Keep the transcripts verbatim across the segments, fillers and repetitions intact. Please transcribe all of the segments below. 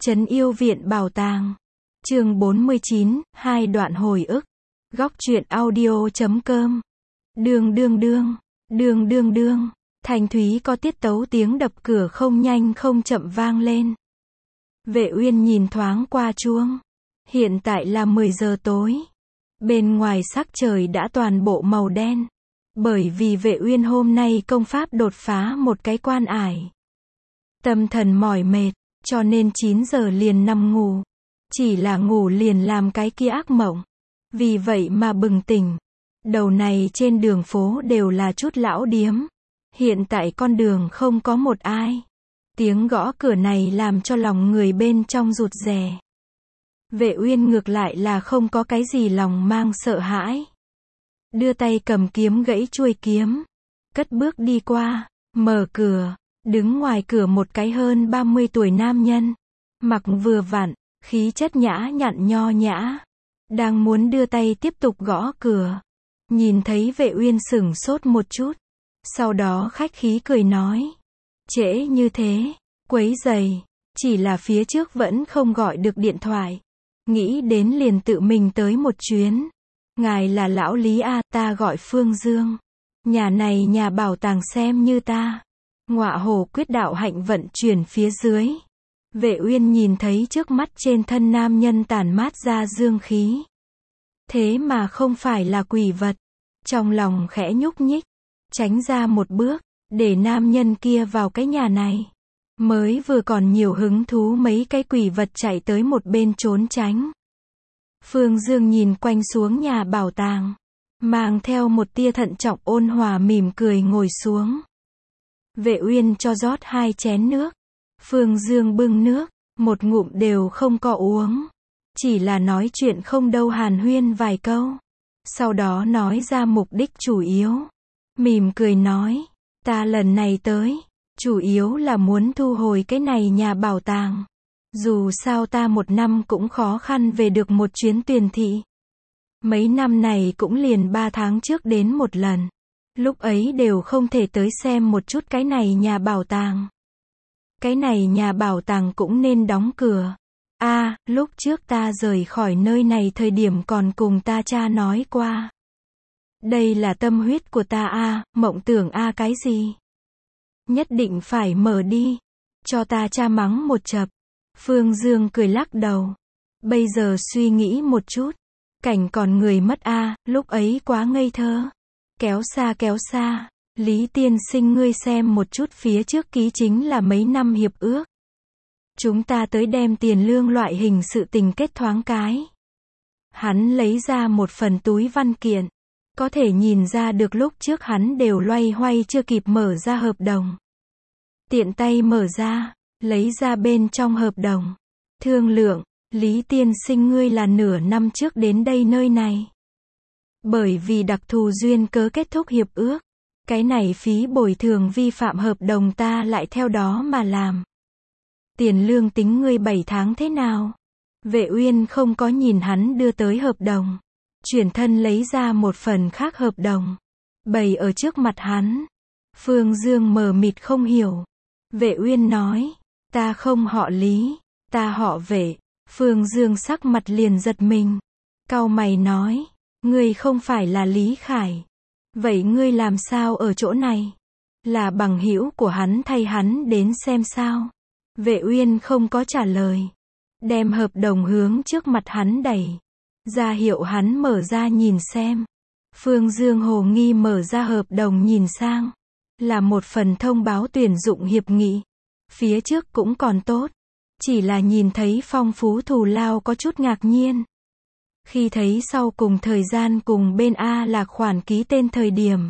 Trấn Yêu Viện Bảo Tàng. Chương bốn mươi chín, hai đoạn hồi ức. Góc truyện audio chấm com. Đương đương đương, đương đương đương, thanh thúy có tiết tấu tiếng đập cửa không nhanh không chậm vang lên. Vệ Uyên nhìn thoáng qua chuông. Hiện tại là mười giờ tối. Bên ngoài sắc trời đã toàn bộ màu đen. Bởi vì Vệ Uyên hôm nay công pháp đột phá một cái quan ải. Tâm thần mỏi mệt, cho nên chín giờ liền nằm ngủ. Chỉ là ngủ liền làm cái kia ác mộng. Vì vậy mà bừng tỉnh. Đầu này trên đường phố đều là chút lão điếm. Hiện tại con đường không có một ai. Tiếng gõ cửa này làm cho lòng người bên trong rụt rè. Vệ Uyên ngược lại là không có cái gì lòng mang sợ hãi. Đưa tay cầm kiếm gãy chuôi kiếm. Cất bước đi qua, mở cửa. Đứng ngoài cửa một cái hơn ba mươi tuổi nam nhân. Mặc vừa vặn, khí chất nhã nhặn nho nhã. Đang muốn đưa tay tiếp tục gõ cửa. Nhìn thấy Vệ Uyên sửng sốt một chút. Sau đó khách khí cười nói. Trễ như thế, quấy rầy. Chỉ là phía trước vẫn không gọi được điện thoại. Nghĩ đến liền tự mình tới một chuyến. Ngài là lão Lý A, ta gọi Phương Dương. Nhà này nhà bảo tàng xem như ta. Ngọa hổ quyết đạo hạnh vận chuyển phía dưới. Vệ Uyên nhìn thấy trước mắt trên thân nam nhân tản mát ra dương khí. Thế mà không phải là quỷ vật. Trong lòng khẽ nhúc nhích. Tránh ra một bước, để nam nhân kia vào cái nhà này. Mới vừa còn nhiều hứng thú mấy cái quỷ vật chạy tới một bên trốn tránh. Phương Dương nhìn quanh xuống nhà bảo tàng. Mang theo một tia thận trọng ôn hòa mỉm cười ngồi xuống. Vệ Uyên cho rót hai chén nước. Phương Dương bưng nước, một ngụm đều không có uống. Chỉ là nói chuyện không đâu hàn huyên vài câu. Sau đó nói ra mục đích chủ yếu. Mỉm cười nói, ta lần này tới, chủ yếu là muốn thu hồi cái này nhà bảo tàng. Dù sao ta một năm cũng khó khăn về được một chuyến Tuyền thị. Mấy năm này cũng liền ba tháng trước đến một lần. Lúc ấy đều không thể tới xem một chút cái này nhà bảo tàng. Cái này nhà bảo tàng cũng nên đóng cửa. A, à, lúc trước ta rời khỏi nơi này thời điểm còn cùng ta cha nói qua. Đây là tâm huyết của ta a, à, mộng tưởng a à cái gì? Nhất định phải mở đi. Cho ta cha mắng một chập. Phương Dương cười lắc đầu. Bây giờ suy nghĩ một chút. Cảnh còn người mất a, à, lúc ấy quá ngây thơ. Kéo xa kéo xa. Lý tiên sinh ngươi xem một chút phía trước ký chính là mấy năm hiệp ước. Chúng ta tới đem tiền lương loại hình sự tình kết thoáng cái. Hắn lấy ra một phần túi văn kiện. Có thể nhìn ra được lúc trước hắn đều loay hoay chưa kịp mở ra hợp đồng. Tiện tay mở ra, lấy ra bên trong hợp đồng. Thương lượng, Lý tiên sinh ngươi là nửa năm trước đến đây nơi này. Bởi vì đặc thù duyên cớ kết thúc hiệp ước. Cái này phí bồi thường vi phạm hợp đồng ta lại theo đó mà làm. Tiền lương tính ngươi bảy tháng thế nào? Vệ Uyên không có nhìn hắn đưa tới hợp đồng. Chuyển thân lấy ra một phần khác hợp đồng. Bày ở trước mặt hắn. Phương Dương mờ mịt không hiểu. Vệ Uyên nói. Ta không họ Lý. Ta họ Vệ. Phương Dương sắc mặt liền giật mình. Cau mày nói. Ngươi không phải là Lý Khải. Vậy ngươi làm sao ở chỗ này? Là bằng hữu của hắn thay hắn đến xem sao? Vệ Uyên không có trả lời. Đem hợp đồng hướng trước mặt hắn đẩy. Ra hiệu hắn mở ra nhìn xem. Phương Dương hồ nghi mở ra hợp đồng nhìn sang. Là một phần thông báo tuyển dụng hiệp nghị. Phía trước cũng còn tốt. Chỉ là nhìn thấy phong phú thù lao có chút ngạc nhiên. Khi thấy sau cùng thời gian cùng bên A là khoản ký tên thời điểm.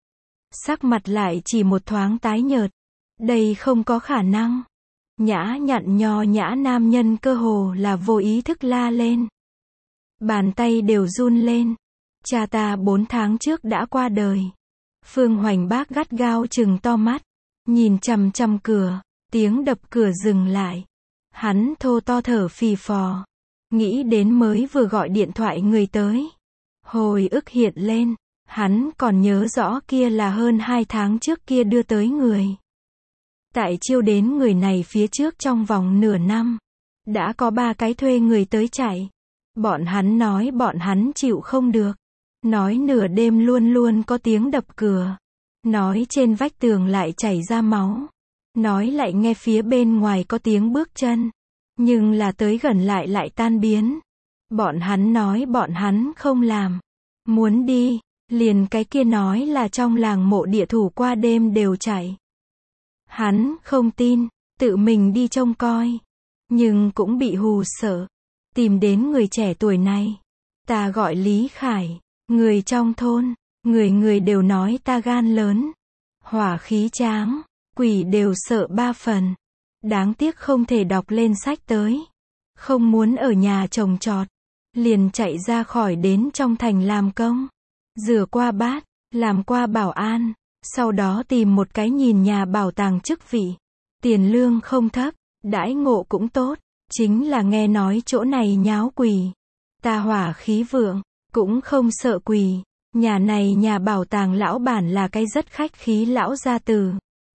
Sắc mặt lại chỉ một thoáng tái nhợt. Đây không có khả năng. Nhã nhặn nho nhã nam nhân cơ hồ là vô ý thức la lên. Bàn tay đều run lên. Cha ta bốn tháng trước đã qua đời. Phương Hoành Bác gắt gao trừng to mắt. Nhìn chằm chằm cửa. Tiếng đập cửa dừng lại. Hắn thô to thở phì phò. Nghĩ đến mới vừa gọi điện thoại người tới. Hồi ức hiện lên. Hắn còn nhớ rõ kia là hơn hai tháng trước kia đưa tới người. Tại chiêu đến người này phía trước trong vòng nửa năm. Đã có ba cái thuê người tới chạy. Bọn hắn nói bọn hắn chịu không được. Nói nửa đêm luôn luôn có tiếng đập cửa. Nói trên vách tường lại chảy ra máu. Nói lại nghe phía bên ngoài có tiếng bước chân. Nhưng là tới gần lại lại tan biến. Bọn hắn nói bọn hắn không làm. Muốn đi, liền cái kia nói là trong làng mộ địa thủ qua đêm đều chạy. Hắn không tin, tự mình đi trông coi. Nhưng cũng bị hù sợ. Tìm đến người trẻ tuổi này. Ta gọi Lý Khải, người trong thôn. Người người đều nói ta gan lớn. Hỏa khí tráng, quỷ đều sợ ba phần. Đáng tiếc không thể đọc lên sách tới. Không muốn ở nhà trồng trọt. Liền chạy ra khỏi đến trong thành làm công. Rửa qua bát, làm qua bảo an. Sau đó tìm một cái nhìn nhà bảo tàng chức vị. Tiền lương không thấp, đãi ngộ cũng tốt. Chính là nghe nói chỗ này nháo quỷ. Ta hỏa khí vượng, cũng không sợ quỷ. Nhà này nhà bảo tàng lão bản là cái rất khách khí lão gia tử.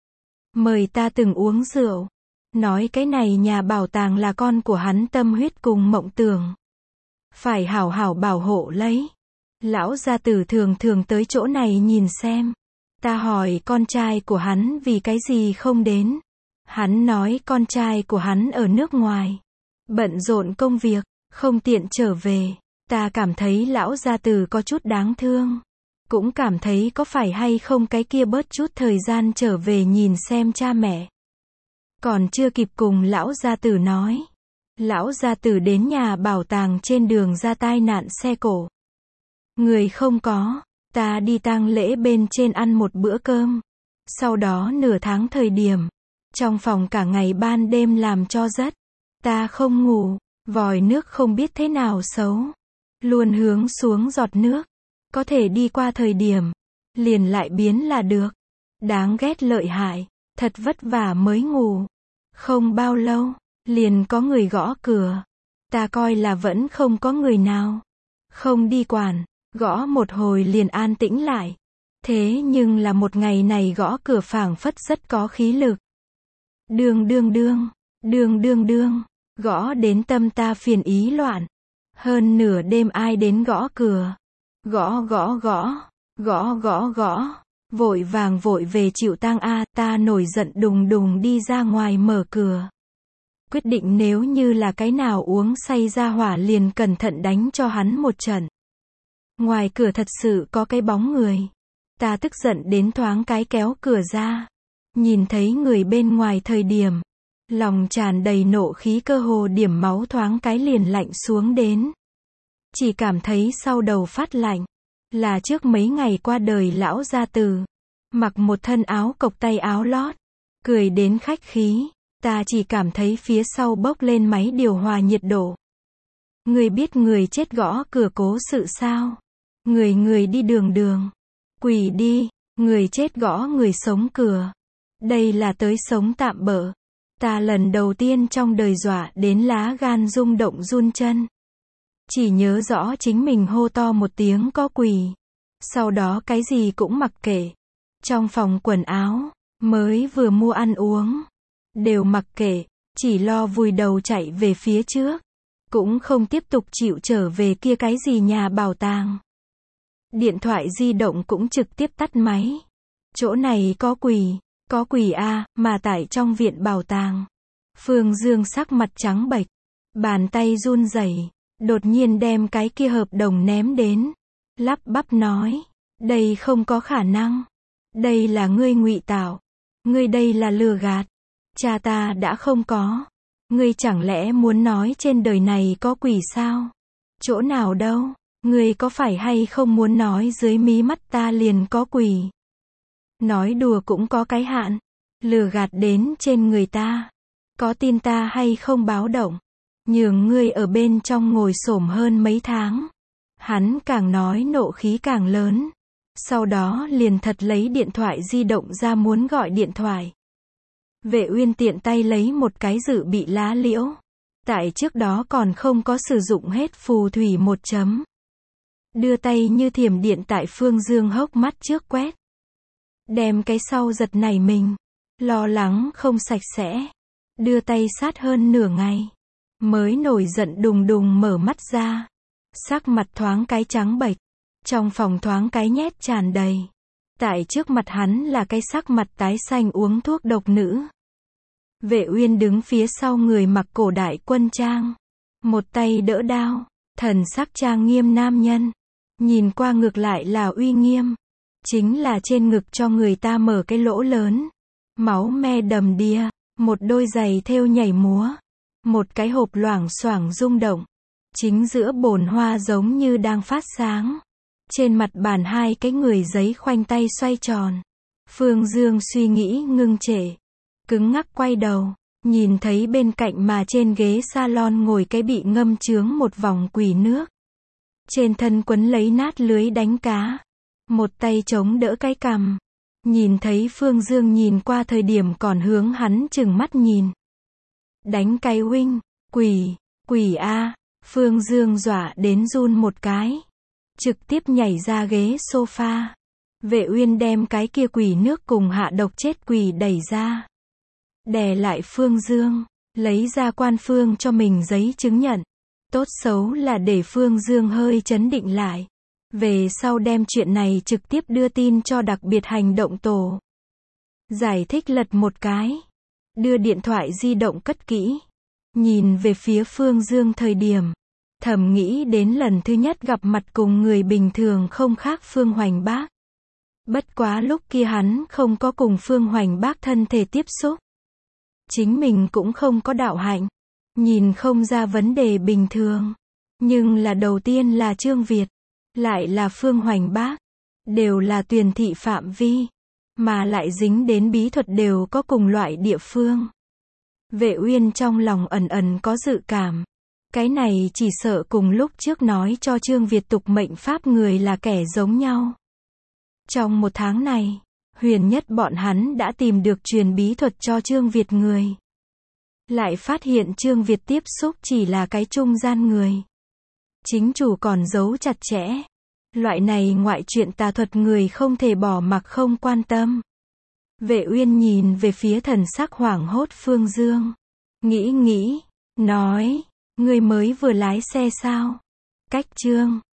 Mời ta từng uống rượu. Nói cái này nhà bảo tàng là con của hắn tâm huyết cùng mộng tưởng. Phải hảo hảo bảo hộ lấy. Lão gia tử thường thường tới chỗ này nhìn xem. Ta hỏi con trai của hắn vì cái gì không đến. Hắn nói con trai của hắn ở nước ngoài. Bận rộn công việc, không tiện trở về. Ta cảm thấy lão gia tử có chút đáng thương. Cũng cảm thấy có phải hay không cái kia bớt chút thời gian trở về nhìn xem cha mẹ. Còn chưa kịp cùng lão gia tử nói. Lão gia tử đến nhà bảo tàng trên đường ra tai nạn xe cộ. Người không có. Ta đi tang lễ bên trên ăn một bữa cơm. Sau đó nửa tháng thời điểm. Trong phòng cả ngày ban đêm làm cho rất. Ta không ngủ. Vòi nước không biết thế nào xấu. Luôn hướng xuống giọt nước. Có thể đi qua thời điểm. Liền lại biến là được. Đáng ghét lợi hại. Thật vất vả mới ngủ. Không bao lâu. Liền có người gõ cửa. Ta coi là vẫn không có người nào. Không đi quản. Gõ một hồi liền an tĩnh lại. Thế nhưng là một ngày này gõ cửa phảng phất rất có khí lực. Đương đương đương. Đương đương đương. Gõ đến tâm ta phiền ý loạn. Hơn nửa đêm ai đến gõ cửa. Gõ gõ gõ. Gõ gõ gõ. Vội vàng vội về chịu tang a, ta nổi giận đùng đùng đi ra ngoài mở cửa. Quyết định nếu như là cái nào uống say ra hỏa liền cẩn thận đánh cho hắn một trận. Ngoài cửa thật sự có cái bóng người. Ta tức giận đến thoáng cái kéo cửa ra. Nhìn thấy người bên ngoài thời điểm. Lòng tràn đầy nộ khí cơ hồ điểm máu thoáng cái liền lạnh xuống đến. Chỉ cảm thấy sau đầu phát lạnh. Là trước mấy ngày qua đời lão gia tử. Mặc một thân áo cộc tay áo lót. Cười đến khách khí. Ta chỉ cảm thấy phía sau bốc lên máy điều hòa nhiệt độ. Người biết người chết gõ cửa cố sự sao? Người người đi đường đường. Quỷ đi. Người chết gõ người sống cửa. Đây là tới sống tạm bợ. Ta lần đầu tiên trong đời dọa đến lá gan rung động run chân. Chỉ nhớ rõ chính mình hô to một tiếng có quỷ. Sau đó cái gì cũng mặc kệ. Trong phòng quần áo, mới vừa mua ăn uống. Đều mặc kệ, chỉ lo vùi đầu chạy về phía trước. Cũng không tiếp tục chịu trở về kia cái gì nhà bảo tàng. Điện thoại di động cũng trực tiếp tắt máy. Chỗ này có quỷ, có quỷ a, mà tại trong viện bảo tàng. Phương Dương sắc mặt trắng bệch, bàn tay run rẩy, đột nhiên đem cái kia hợp đồng ném đến, lắp bắp nói, đây không có khả năng. Đây là ngươi ngụy tạo. Ngươi đây là lừa gạt. Cha ta đã không có. Ngươi chẳng lẽ muốn nói trên đời này có quỷ sao? Chỗ nào đâu? Ngươi có phải hay không muốn nói dưới mí mắt ta liền có quỷ? Nói đùa cũng có cái hạn. Lừa gạt đến trên người ta. Có tin ta hay không báo động? Nhường ngươi ở bên trong ngồi xổm hơn mấy tháng. Hắn càng nói nộ khí càng lớn. Sau đó liền thật lấy điện thoại di động ra muốn gọi điện thoại. Vệ Uyên tiện tay lấy một cái dự bị lá liễu. Tại trước đó còn không có sử dụng hết phù thủy một chấm. Đưa tay như thiểm điện tại Phương Dương hốc mắt trước quét. Đem cái sau giật nảy mình. Lo lắng không sạch sẽ. Đưa tay sát hơn nửa ngày. mới nổi giận đùng đùng mở mắt ra. Sắc mặt thoáng cái trắng bệch, trong phòng thoáng cái nhét tràn đầy. Tại trước mặt hắn là cái sắc mặt tái xanh uống thuốc độc nữ. Vệ Uyên đứng phía sau người mặc cổ đại quân trang, một tay đỡ đao, thần sắc trang nghiêm nam nhân, nhìn qua ngược lại là uy nghiêm, chính là trên ngực cho người ta mở cái lỗ lớn, máu me đầm đìa, một đôi giày thêu nhảy múa, một cái hộp loảng xoảng rung động, chính giữa bồn hoa giống như đang phát sáng. Trên mặt bàn hai cái người giấy khoanh tay xoay tròn. Phương Dương suy nghĩ ngưng trệ, cứng ngắc quay đầu, nhìn thấy bên cạnh mà trên ghế salon ngồi cái bị ngâm chướng một vòng quỷ nước. Trên thân quấn lấy nát lưới đánh cá, một tay chống đỡ cái cằm. Nhìn thấy Phương Dương nhìn qua thời điểm còn hướng hắn chừng mắt nhìn. Đánh cái huynh, quỷ, quỷ a. Phương Dương dọa đến run một cái, trực tiếp nhảy ra ghế sofa. Vệ Uyên đem cái kia quỷ nước cùng hạ độc chết quỷ đẩy ra, đè lại Phương Dương, lấy ra quan phương cho mình giấy chứng nhận. Tốt xấu là để Phương Dương hơi chấn định lại. Về sau đem chuyện này trực tiếp đưa tin cho đặc biệt hành động tổ. Giải thích lật một cái, đưa điện thoại di động cất kỹ, nhìn về phía Phương Dương thời điểm, thầm nghĩ đến lần thứ nhất gặp mặt cùng người bình thường không khác Phương Hoành Bác. Bất quá lúc kia hắn không có cùng Phương Hoành Bác thân thể tiếp xúc. Chính mình cũng không có đạo hạnh, nhìn không ra vấn đề bình thường. Nhưng là đầu tiên là Trương Việt, lại là Phương Hoành Bác, đều là Tuyền thị phạm vi, mà lại dính đến bí thuật đều có cùng loại địa phương. Vệ Uyên trong lòng ẩn ẩn có dự cảm. Cái này chỉ sợ cùng lúc trước nói cho Trương Việt tục mệnh pháp người là kẻ giống nhau. Trong một tháng này, huyền nhất bọn hắn đã tìm được truyền bí thuật cho Trương Việt người. Lại phát hiện Trương Việt tiếp xúc chỉ là cái trung gian người. Chính chủ còn giấu chặt chẽ. Loại này ngoại chuyện tà thuật người không thể bỏ mặc không quan tâm. Vệ Uyên nhìn về phía thần sắc hoảng hốt Phương Dương. Nghĩ nghĩ, nói, ngươi mới vừa lái xe sao? Cách Trương